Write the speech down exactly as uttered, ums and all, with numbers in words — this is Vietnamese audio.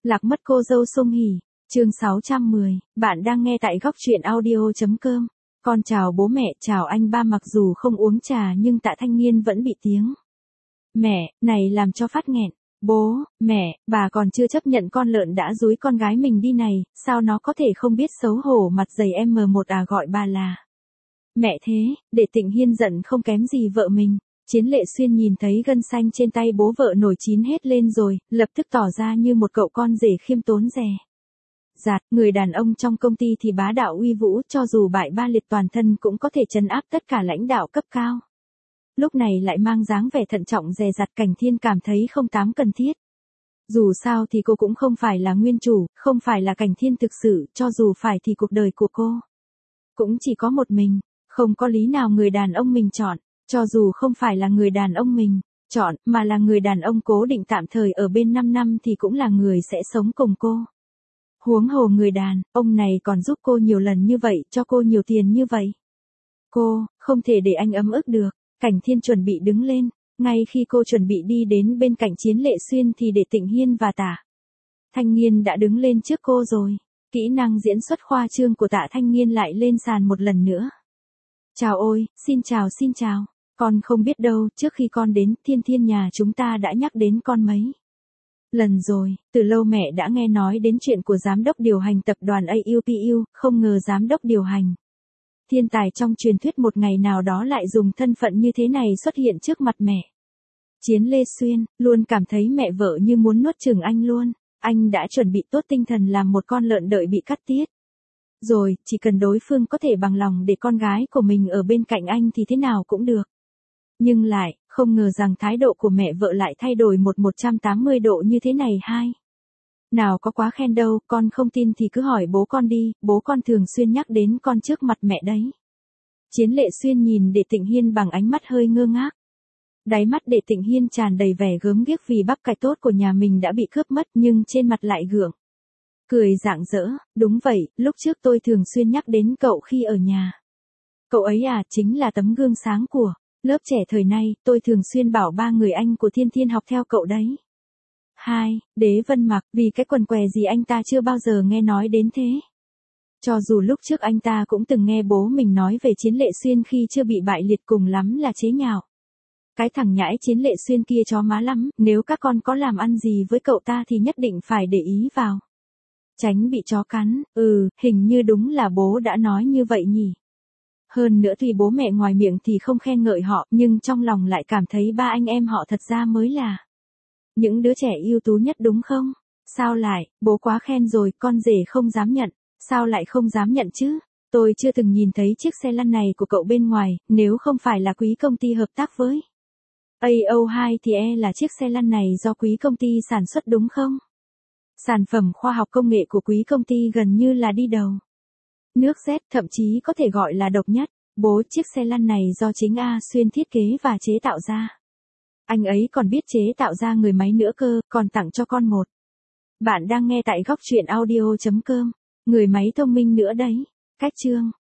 Lạc mất cô dâu Song Hỷ, chương sáu trăm mười, bạn đang nghe tại góc truyện audio.com. Con chào bố mẹ, chào anh ba. Mặc dù không uống trà nhưng Tạ Thanh Nghiên vẫn bị tiếng mẹ này làm cho phát nghẹn. Bố, mẹ, bà còn chưa chấp nhận con lợn đã dúi con gái mình đi này, sao nó có thể không biết xấu hổ. Mặt dày em một à, gọi bà là mẹ thế, để Tịnh Hiên giận không kém gì vợ mình. Chiến Lệ Xuyên nhìn thấy gân xanh trên tay bố vợ nổi chín hết lên rồi, lập tức tỏ ra như một cậu con rể khiêm tốn dè dặt. Người đàn ông trong công ty thì bá đạo uy vũ, cho dù bại ba liệt toàn thân cũng có thể trấn áp tất cả lãnh đạo cấp cao. Lúc này lại mang dáng vẻ thận trọng dè dặt, Cảnh Thiên cảm thấy không tám cần thiết. Dù sao thì cô cũng không phải là nguyên chủ, không phải là Cảnh Thiên thực sự, cho dù phải thì cuộc đời của cô cũng chỉ có một mình, không có lý nào người đàn ông mình chọn. Cho dù không phải là người đàn ông mình chọn, mà là người đàn ông cố định tạm thời ở bên năm năm thì cũng là người sẽ sống cùng cô. Huống hồ người đàn ông này còn giúp cô nhiều lần như vậy, cho cô nhiều tiền như vậy. Cô không thể để anh ấm ức được. Cảnh Thiên chuẩn bị đứng lên, ngay khi cô chuẩn bị đi đến bên cạnh Chiến Lệ Xuyên thì để Tịnh Hiên và Tạ Thanh Nghiên đã đứng lên trước cô rồi. Kỹ năng diễn xuất khoa trương của Tạ Thanh Nghiên lại lên sàn một lần nữa. Chào ôi, xin chào xin chào. Con không biết đâu, trước khi con đến, Thiên Thiên nhà chúng ta đã nhắc đến con mấy lần rồi. Từ lâu mẹ đã nghe nói đến chuyện của giám đốc điều hành tập đoàn a u pê u, không ngờ giám đốc điều hành thiên tài trong truyền thuyết một ngày nào đó lại dùng thân phận như thế này xuất hiện trước mặt mẹ. Chiến Lê Xuyên luôn cảm thấy mẹ vợ như muốn nuốt chửng anh luôn. Anh đã chuẩn bị tốt tinh thần làm một con lợn đợi bị cắt tiết rồi, chỉ cần đối phương có thể bằng lòng để con gái của mình ở bên cạnh anh thì thế nào cũng được. Nhưng lại, không ngờ rằng thái độ của mẹ vợ lại thay đổi một một trăm tám mươi độ như thế này. Hai nào có quá khen đâu, con không tin thì cứ hỏi bố con đi, bố con thường xuyên nhắc đến con trước mặt mẹ đấy. Chiến Lệ Xuyên nhìn Đệ Tịnh Hiên bằng ánh mắt hơi ngơ ngác. Đáy mắt Đệ Tịnh Hiên tràn đầy vẻ gớm ghiếc vì bắp cải tốt của nhà mình đã bị cướp mất, nhưng trên mặt lại gượng cười rạng rỡ. Đúng vậy, lúc trước tôi thường xuyên nhắc đến cậu khi ở nhà. Cậu ấy à, chính là tấm gương sáng của lớp trẻ thời nay, tôi thường xuyên bảo ba người anh của Thiên Thiên học theo cậu đấy. Hai, Đế Vân Mặc, vì cái quần què gì anh ta chưa bao giờ nghe nói đến thế. Cho dù lúc trước anh ta cũng từng nghe bố mình nói về Chiến Lệ Xuyên khi chưa bị bại liệt, cùng lắm là chế nhạo. Cái thằng nhãi Chiến Lệ Xuyên kia chó má lắm, nếu các con có làm ăn gì với cậu ta thì nhất định phải để ý vào. Tránh bị chó cắn. Ừ, hình như đúng là bố đã nói như vậy nhỉ. Hơn nữa tuy bố mẹ ngoài miệng thì không khen ngợi họ, nhưng trong lòng lại cảm thấy ba anh em họ thật ra mới là những đứa trẻ ưu tú nhất đúng không? Sao lại, bố quá khen rồi, con rể không dám nhận. Sao lại không dám nhận chứ? Tôi chưa từng nhìn thấy chiếc xe lăn này của cậu bên ngoài, nếu không phải là Quý công ty hợp tác với a o hai thì e là chiếc xe lăn này do Quý công ty sản xuất đúng không? Sản phẩm khoa học công nghệ của Quý công ty gần như là đi đầu nước Z, thậm chí có thể gọi là độc nhất. Bố, chiếc xe lăn này do chính A Xuyên thiết kế và chế tạo ra. Anh ấy còn biết chế tạo ra người máy nữa cơ, còn tặng cho con một. Bạn đang nghe tại góc truyện audio.com. Người máy thông minh nữa đấy. Cách chương